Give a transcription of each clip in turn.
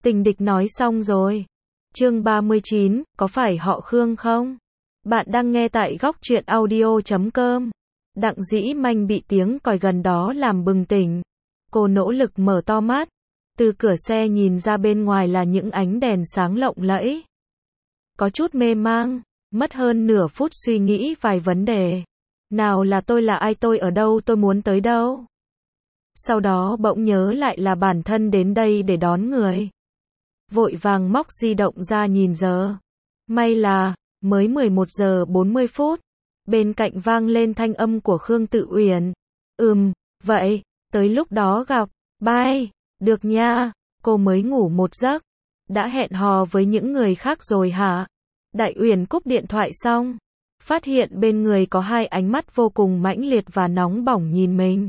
Tình địch nói xong rồi. Chương 39, có phải họ Khương không? Bạn đang nghe tại góc truyện audio.com. Đặng Dĩ Manh bị tiếng còi gần đó làm bừng tỉnh. Cô nỗ lực mở to mắt. Từ cửa xe nhìn ra bên ngoài là những ánh đèn sáng lộng lẫy. Có chút mê mang, mất hơn nửa phút suy nghĩ vài vấn đề. Nào là tôi là ai, tôi ở đâu, tôi muốn tới đâu? Sau đó bỗng nhớ lại là bản thân đến đây để đón người. Vội vàng móc di động ra nhìn giờ. May là, mới 11 giờ 40 phút. Bên cạnh vang lên thanh âm của Khương Tự Uyển. Vậy, tới lúc đó gặp. Bye, được nha, cô mới ngủ một giấc. Đã hẹn hò với những người khác rồi hả? Đại Uyển cúp điện thoại xong. Phát hiện bên người có hai ánh mắt vô cùng mãnh liệt và nóng bỏng nhìn mình.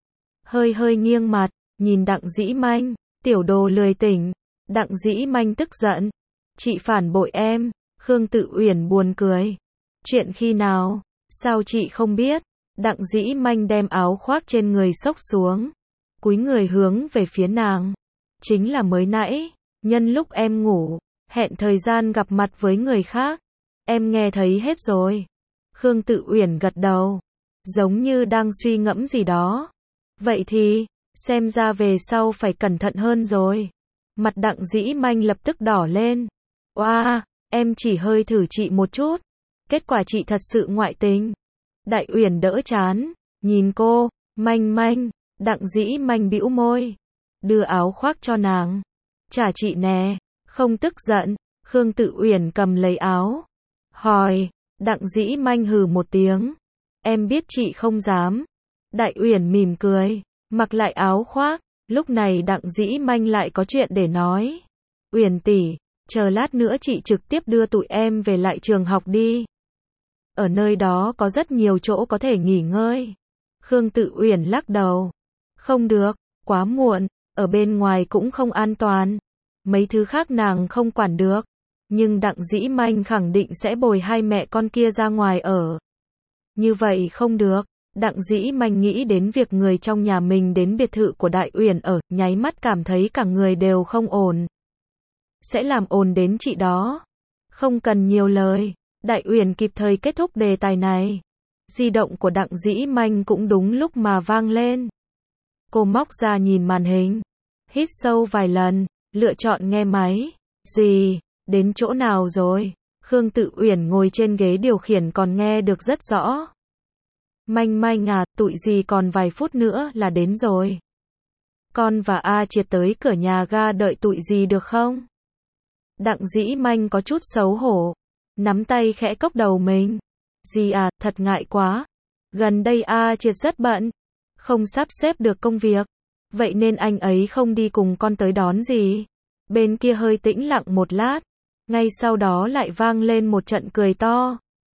Hơi nghiêng mặt, nhìn Đặng Dĩ Manh, tiểu đồ lười tỉnh. Đặng Dĩ Manh tức giận. Chị phản bội em. Khương Tự Uyển buồn cười. Chuyện khi nào? Sao chị không biết? Đặng Dĩ Manh đem áo khoác trên người xốc xuống. Cúi người hướng về phía nàng. Chính là mới nãy, nhân lúc em ngủ, hẹn thời gian gặp mặt với người khác. Em nghe thấy hết rồi. Khương Tự Uyển gật đầu, giống như đang suy ngẫm gì đó. Vậy thì, xem ra về sau phải cẩn thận hơn rồi. Mặt Đặng Dĩ Manh lập tức đỏ lên. Oa, em chỉ hơi thử chị một chút. Kết quả chị thật sự ngoại tình. Đại Uyển đỡ chán, nhìn cô, Manh. Đặng Dĩ Manh bĩu môi, đưa áo khoác cho nàng. Trả chị nè, không tức giận. Khương Tự Uyển cầm lấy áo. Hỏi, Đặng Dĩ Manh hừ một tiếng. Em biết chị không dám. Đại Uyển mỉm cười, mặc lại áo khoác. Lúc này Đặng Dĩ Manh lại có chuyện để nói. Uyển tỷ, chờ lát nữa chị trực tiếp đưa tụi em về lại trường học đi. Ở nơi đó có rất nhiều chỗ có thể nghỉ ngơi. Khương Tự Uyển lắc đầu. Không được, quá muộn, ở bên ngoài cũng không an toàn. Mấy thứ khác nàng không quản được. Nhưng Đặng Dĩ Manh khẳng định sẽ bồi hai mẹ con kia ra ngoài ở. Như vậy không được. Đặng Dĩ Manh nghĩ đến việc người trong nhà mình đến biệt thự của Đại Uyển ở, nháy mắt cảm thấy cả người đều không ổn. Sẽ làm ồn đến chị đó. Không cần nhiều lời. Đại Uyển kịp thời kết thúc đề tài này. Di động của Đặng Dĩ Manh cũng đúng lúc mà vang lên. Cô móc ra nhìn màn hình. Hít sâu vài lần, lựa chọn nghe máy. Gì? Đến chỗ nào rồi? Khương Tự Uyển ngồi trên ghế điều khiển còn nghe được rất rõ. Manh à, tụi gì còn vài phút nữa là đến rồi. Con và A Triệt tới cửa nhà ga đợi tụi gì được không? Đặng Dĩ Manh có chút xấu hổ. Nắm tay khẽ cốc đầu mình. Gì à, thật ngại quá. Gần đây A Triệt rất bận. Không sắp xếp được công việc. Vậy nên anh ấy không đi cùng con tới đón gì. Bên kia hơi tĩnh lặng một lát. Ngay sau đó lại vang lên một trận cười to.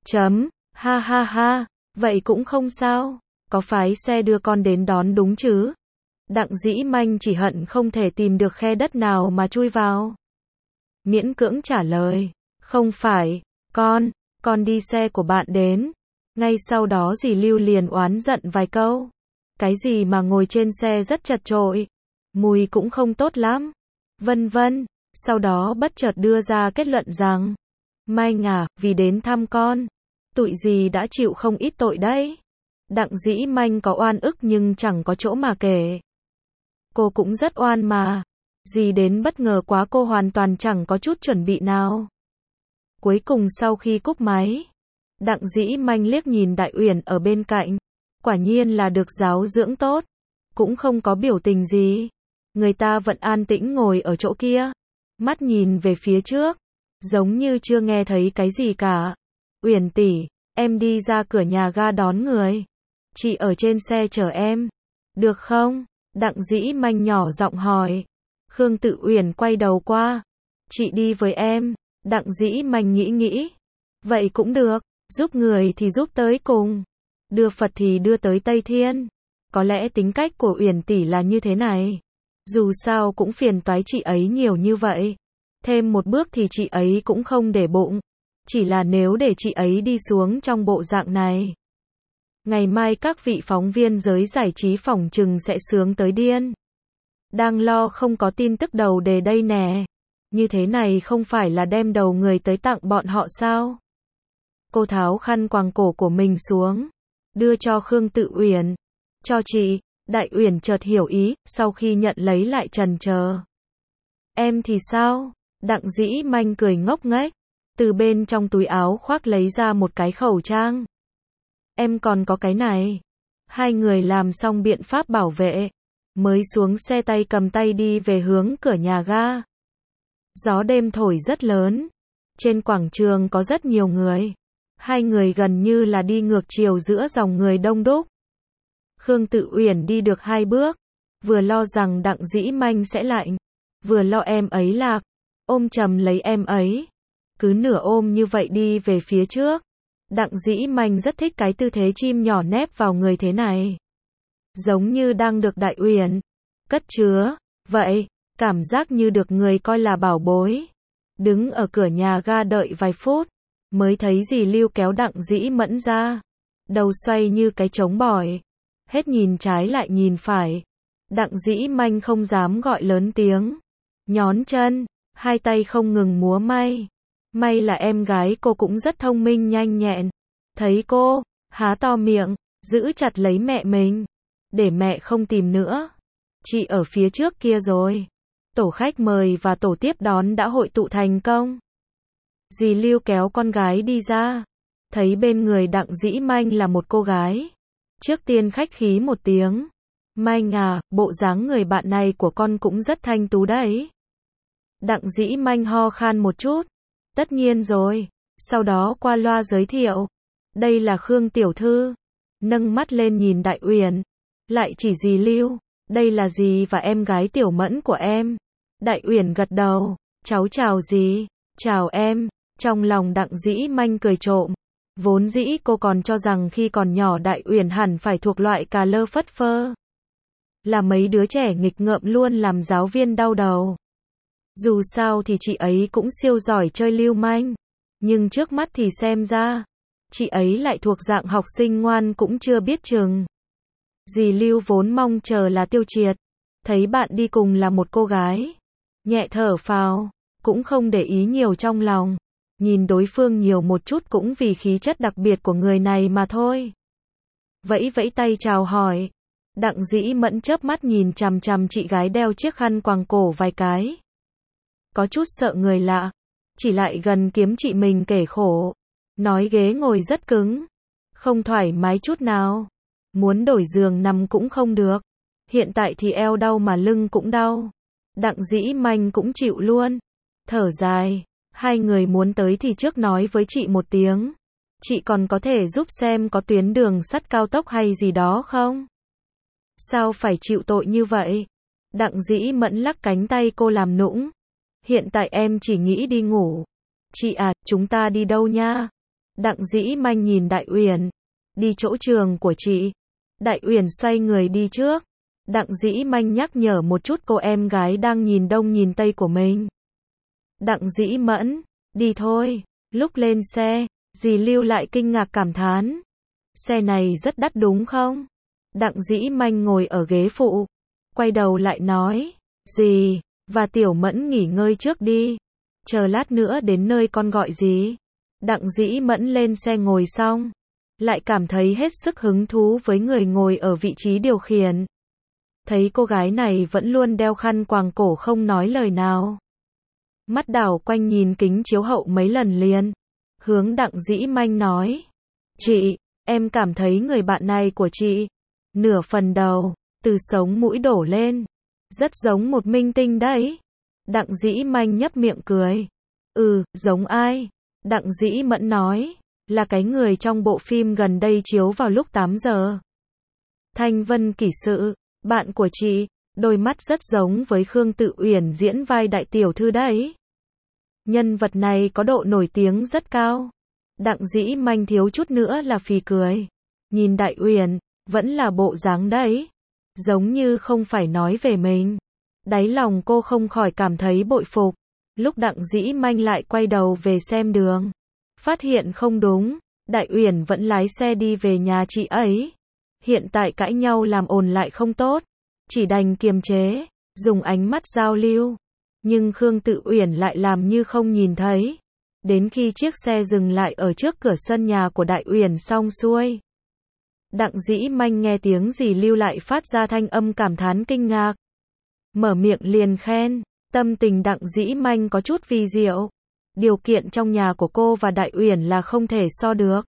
Ha. Vậy cũng không sao. Có phái xe đưa con đến đón đúng chứ? Đặng Dĩ Manh chỉ hận không thể tìm được khe đất nào mà chui vào. Miễn cưỡng trả lời. Không phải, con đi xe của bạn đến. Ngay sau đó dì Lưu liền oán giận vài câu. Cái gì mà ngồi trên xe rất chật chội. Mùi cũng không tốt lắm. Vân vân. Sau đó bất chợt đưa ra kết luận rằng. Manh à, vì đến thăm con. Tụi dì đã chịu không ít tội đấy. Đặng Dĩ Manh có oan ức nhưng chẳng có chỗ mà kể. Cô cũng rất oan mà. Dì đến bất ngờ quá, cô hoàn toàn chẳng có chút chuẩn bị nào. Cuối cùng sau khi cúp máy, Đặng Dĩ Manh liếc nhìn Đại Uyển ở bên cạnh. Quả nhiên là được giáo dưỡng tốt. Cũng không có biểu tình gì. Người ta vẫn an tĩnh ngồi ở chỗ kia. Mắt nhìn về phía trước. Giống như chưa nghe thấy cái gì cả. Uyển tỷ, em đi ra cửa nhà ga đón người. Chị ở trên xe chờ em. Được không? Đặng Dĩ Manh nhỏ giọng hỏi. Khương Tự Uyển quay đầu qua. Chị đi với em. Đặng Dĩ Manh nghĩ. Vậy cũng được. Giúp người thì giúp tới cùng. Đưa Phật thì đưa tới Tây Thiên. Có lẽ tính cách của Uyển tỷ là như thế này. Dù sao cũng phiền toái chị ấy nhiều như vậy. Thêm một bước thì chị ấy cũng không để bụng. Chỉ là nếu để chị ấy đi xuống trong bộ dạng này. Ngày mai các vị phóng viên giới giải trí phỏng chừng sẽ sướng tới điên. Đang lo không có tin tức đầu đề đây nè. Như thế này không phải là đem đầu người tới tặng bọn họ sao? Cô tháo khăn quàng cổ của mình xuống, đưa cho Khương Tự Uyển. Cho chị. Đại Uyển chợt hiểu ý, sau khi nhận lấy lại chần chờ. Em thì sao? Đặng Dĩ Manh cười ngốc nghếch, từ bên trong túi áo khoác lấy ra một cái khẩu trang. Em còn có cái này. Hai người làm xong biện pháp bảo vệ, mới xuống xe tay cầm tay đi về hướng cửa nhà ga. Gió đêm thổi rất lớn, trên quảng trường có rất nhiều người. Hai người gần như là đi ngược chiều giữa dòng người đông đúc. Khương Tự Uyển đi được 2 bước, vừa lo rằng Đặng Dĩ Manh sẽ lạnh, vừa lo em ấy lạc, ôm chầm lấy em ấy. Cứ nửa ôm như vậy đi về phía trước. Đặng Dĩ Manh rất thích cái tư thế chim nhỏ nép vào người thế này. Giống như đang được Đại Uyển cất chứa, vậy, cảm giác như được người coi là bảo bối. Đứng ở cửa nhà ga đợi vài phút, mới thấy dì Lưu kéo Đặng Dĩ Mẫn ra. Đầu xoay như cái trống bỏi, hết nhìn trái lại nhìn phải. Đặng Dĩ Manh không dám gọi lớn tiếng, nhón chân, hai tay không ngừng múa may. May là em gái cô cũng rất thông minh nhanh nhẹn. Thấy cô, há to miệng, giữ chặt lấy mẹ mình, để mẹ không tìm nữa. Chị ở phía trước kia rồi. Tổ khách mời và tổ tiếp đón đã hội tụ thành công. Dì Lưu kéo con gái đi ra, thấy bên người Đặng Dĩ Manh là một cô gái. Trước tiên khách khí một tiếng. Manh à, bộ dáng người bạn này của con cũng rất thanh tú đấy. Đặng Dĩ Manh ho khan một chút. Tất nhiên rồi. Sau đó qua loa giới thiệu. Đây là Khương tiểu thư. Nâng mắt lên nhìn Đại Uyển, lại chỉ dì Lưu. Đây là dì và em gái Tiểu Mẫn của em. Đại Uyển gật đầu. Cháu chào dì. Chào em. Trong lòng Đặng Dĩ Manh cười trộm. Vốn dĩ cô còn cho rằng khi còn nhỏ Đại Uyển hẳn phải thuộc loại cà lơ phất phơ, là mấy đứa trẻ nghịch ngợm luôn làm giáo viên đau đầu. Dù sao thì chị ấy cũng siêu giỏi chơi lưu manh. Nhưng trước mắt thì xem ra, chị ấy lại thuộc dạng học sinh ngoan cũng chưa biết chừng. Dì Lưu vốn mong chờ là Tiêu Triệt. Thấy bạn đi cùng là một cô gái, nhẹ thở phào, cũng không để ý nhiều trong lòng. Nhìn đối phương nhiều một chút cũng vì khí chất đặc biệt của người này mà thôi. Vẫy vẫy tay chào hỏi. Đặng Dĩ Mẫn chớp mắt nhìn chằm chằm chị gái đeo chiếc khăn quàng cổ vài cái. Có chút sợ người lạ, chỉ lại gần kiếm chị mình kể khổ. Nói ghế ngồi rất cứng, không thoải mái chút nào. Muốn đổi giường nằm cũng không được. Hiện tại thì eo đau mà lưng cũng đau. Đặng Dĩ Manh cũng chịu luôn. Thở dài. Hai người muốn tới thì trước nói với chị một tiếng. Chị còn có thể giúp xem có tuyến đường sắt cao tốc hay gì đó không? Sao phải chịu tội như vậy? Đặng Dĩ Mẫn lắc cánh tay cô làm nũng. Hiện tại em chỉ nghĩ đi ngủ. Chị à, chúng ta đi đâu nha? Đặng Dĩ Manh nhìn Đại Uyển. Đi chỗ trường của chị. Đại Uyển xoay người đi trước. Đặng Dĩ Manh nhắc nhở một chút cô em gái đang nhìn đông nhìn tây của mình. Đặng Dĩ Mẫn, đi thôi. Lúc lên xe, dì Lưu lại kinh ngạc cảm thán. Xe này rất đắt đúng không? Đặng Dĩ Manh ngồi ở ghế phụ, quay đầu lại nói, dì và Tiểu Mẫn nghỉ ngơi trước đi. Chờ lát nữa đến nơi con gọi dì. Đặng Dĩ Mẫn lên xe ngồi xong, lại cảm thấy hết sức hứng thú với người ngồi ở vị trí điều khiển. Thấy cô gái này vẫn luôn đeo khăn quàng cổ không nói lời nào. Mắt đảo quanh nhìn kính chiếu hậu mấy lần liền. Hướng Đặng Dĩ Manh nói. Chị, em cảm thấy người bạn này của chị, nửa phần đầu, từ sống mũi đổ lên, rất giống một minh tinh đấy. Đặng Dĩ Manh nhấp miệng cười. Giống ai? Đặng Dĩ Mẫn nói. Là cái người trong bộ phim gần đây chiếu vào lúc 8 giờ. Thanh Vân Kỷ Sự, bạn của chị, đôi mắt rất giống với Khương Tự Uyển diễn vai đại tiểu thư đấy. Nhân vật này có độ nổi tiếng rất cao. Đặng Dĩ Manh thiếu chút nữa là phì cười. Nhìn Đại Uyển, vẫn là bộ dáng đấy. Giống như không phải nói về mình. Đáy lòng cô không khỏi cảm thấy bội phục. Lúc Đặng Dĩ Manh lại quay đầu về xem đường, phát hiện không đúng, Đại Uyển vẫn lái xe đi về nhà chị ấy. Hiện tại cãi nhau làm ồn lại không tốt, chỉ đành kiềm chế, dùng ánh mắt giao lưu. Nhưng Khương Tự Uyển lại làm như không nhìn thấy. Đến khi chiếc xe dừng lại ở trước cửa sân nhà của Đại Uyển xong xuôi. Đặng Dĩ Manh nghe tiếng dì Lưu lại phát ra thanh âm cảm thán kinh ngạc. Mở miệng liền khen, tâm tình Đặng Dĩ Manh có chút vi diệu. Điều kiện trong nhà của cô và Đại Uyển là không thể so được.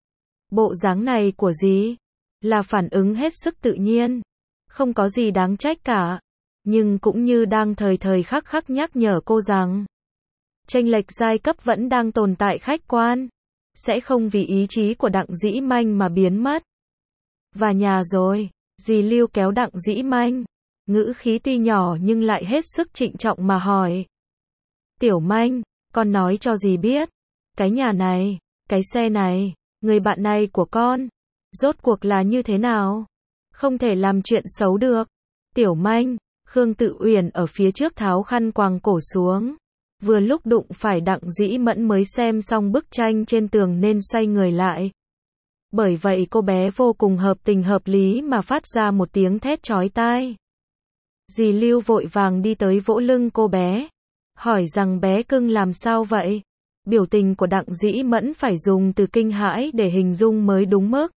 Bộ dáng này của dì là phản ứng hết sức tự nhiên, không có gì đáng trách cả, nhưng cũng như đang thời thời khắc khắc nhắc nhở cô rằng chênh lệch giai cấp vẫn đang tồn tại khách quan, sẽ không vì ý chí của Đặng Dĩ Manh mà biến mất. Và nhà rồi, dì Lưu kéo Đặng Dĩ Manh, ngữ khí tuy nhỏ nhưng lại hết sức trịnh trọng mà hỏi. Tiểu Manh, con nói cho dì biết, cái nhà này, cái xe này, người bạn này của con, rốt cuộc là như thế nào? Không thể làm chuyện xấu được. Tiểu Manh, Khương Tự Uyển ở phía trước tháo khăn quàng cổ xuống. Vừa lúc đụng phải Đặng Dĩ Mẫn mới xem xong bức tranh trên tường nên xoay người lại. Bởi vậy cô bé vô cùng hợp tình hợp lý mà phát ra một tiếng thét chói tai. Dì Lưu vội vàng đi tới vỗ lưng cô bé, hỏi rằng bé cưng làm sao vậy? Biểu tình của Đặng Dĩ Mẫn phải dùng từ kinh hãi để hình dung mới đúng mức.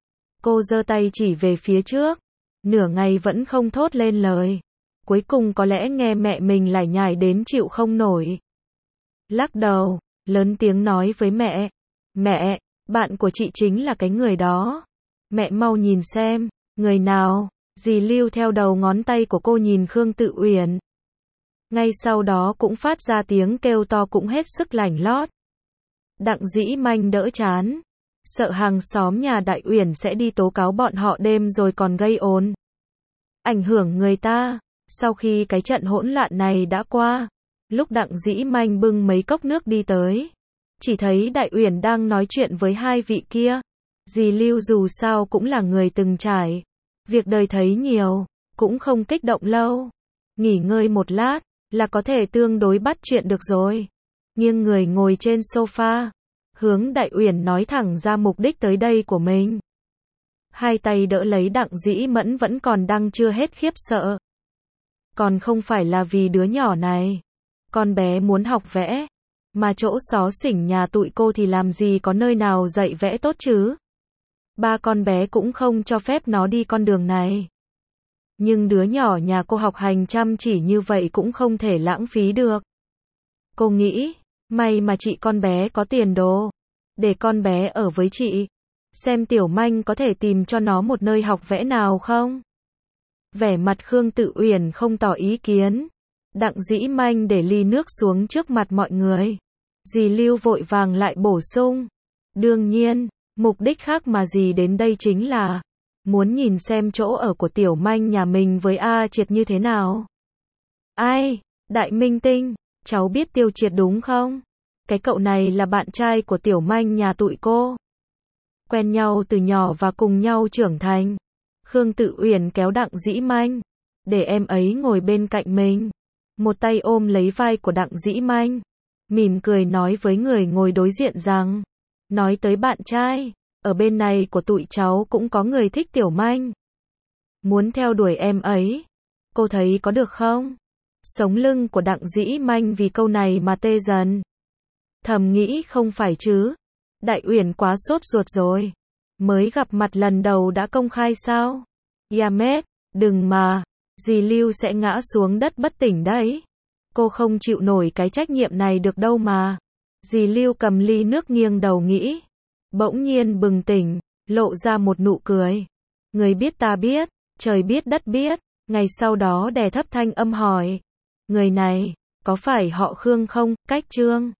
Cô giơ tay chỉ về phía trước, nửa ngày vẫn không thốt lên lời. Cuối cùng có lẽ nghe mẹ mình lải nhải đến chịu không nổi. Lắc đầu, lớn tiếng nói với mẹ. Mẹ, bạn của chị chính là cái người đó. Mẹ mau nhìn xem, người nào? Dì Lưu theo đầu ngón tay của cô nhìn Khương Tự Uyển. Ngay sau đó cũng phát ra tiếng kêu to cũng hết sức lảnh lót. Đặng Dĩ Manh đỡ chán. Sợ hàng xóm nhà Đại Uyển sẽ đi tố cáo bọn họ đêm rồi còn gây ồn. Ảnh hưởng người ta. Sau khi cái trận hỗn loạn này đã qua, lúc Đặng Dĩ Manh bưng mấy cốc nước đi tới, chỉ thấy Đại Uyển đang nói chuyện với hai vị kia. Dì Lưu dù sao cũng là người từng trải, việc đời thấy nhiều, cũng không kích động lâu. Nghỉ ngơi một lát, là có thể tương đối bắt chuyện được rồi. Nghiêng người ngồi trên sofa, hướng Đại Uyển nói thẳng ra mục đích tới đây của mình. Hai tay đỡ lấy Đặng Dĩ Mẫn vẫn còn đang chưa hết khiếp sợ. Còn không phải là vì đứa nhỏ này. Con bé muốn học vẽ, mà chỗ xó xỉnh nhà tụi cô thì làm gì có nơi nào dạy vẽ tốt chứ. Ba con bé cũng không cho phép nó đi con đường này. Nhưng đứa nhỏ nhà cô học hành chăm chỉ như vậy cũng không thể lãng phí được. Cô nghĩ, may mà chị con bé có tiền đồ, để con bé ở với chị. Xem Tiểu Manh có thể tìm cho nó một nơi học vẽ nào không? Vẻ mặt Khương Tự Uyển không tỏ ý kiến. Đặng Dĩ Manh để ly nước xuống trước mặt mọi người. Dì Lưu vội vàng lại bổ sung. Đương nhiên, mục đích khác mà dì đến đây chính là muốn nhìn xem chỗ ở của Tiểu Manh nhà mình với A Triệt như thế nào. Ai? Đại minh tinh, cháu biết Tiêu Triệt đúng không? Cái cậu này là bạn trai của Tiểu Manh nhà tụi cô. Quen nhau từ nhỏ và cùng nhau trưởng thành. Khương Tự Uyển kéo Đặng Dĩ Manh, để em ấy ngồi bên cạnh mình. Một tay ôm lấy vai của Đặng Dĩ Manh, mỉm cười nói với người ngồi đối diện rằng, nói tới bạn trai, ở bên này của tụi cháu cũng có người thích Tiểu Manh. Muốn theo đuổi em ấy, cô thấy có được không? Sống lưng của Đặng Dĩ Manh vì câu này mà tê dần. Thầm nghĩ không phải chứ, Đại Uyển quá sốt ruột rồi. Mới gặp mặt lần đầu đã công khai sao? Yamet, đừng mà, dì Lưu sẽ ngã xuống đất bất tỉnh đấy. Cô không chịu nổi cái trách nhiệm này được đâu mà. Dì Lưu cầm ly nước nghiêng đầu nghĩ. Bỗng nhiên bừng tỉnh, lộ ra một nụ cười. Người biết ta biết, trời biết đất biết. Ngày sau đó đè thấp thanh âm hỏi. Người này, có phải họ Khương không? Cách Trương.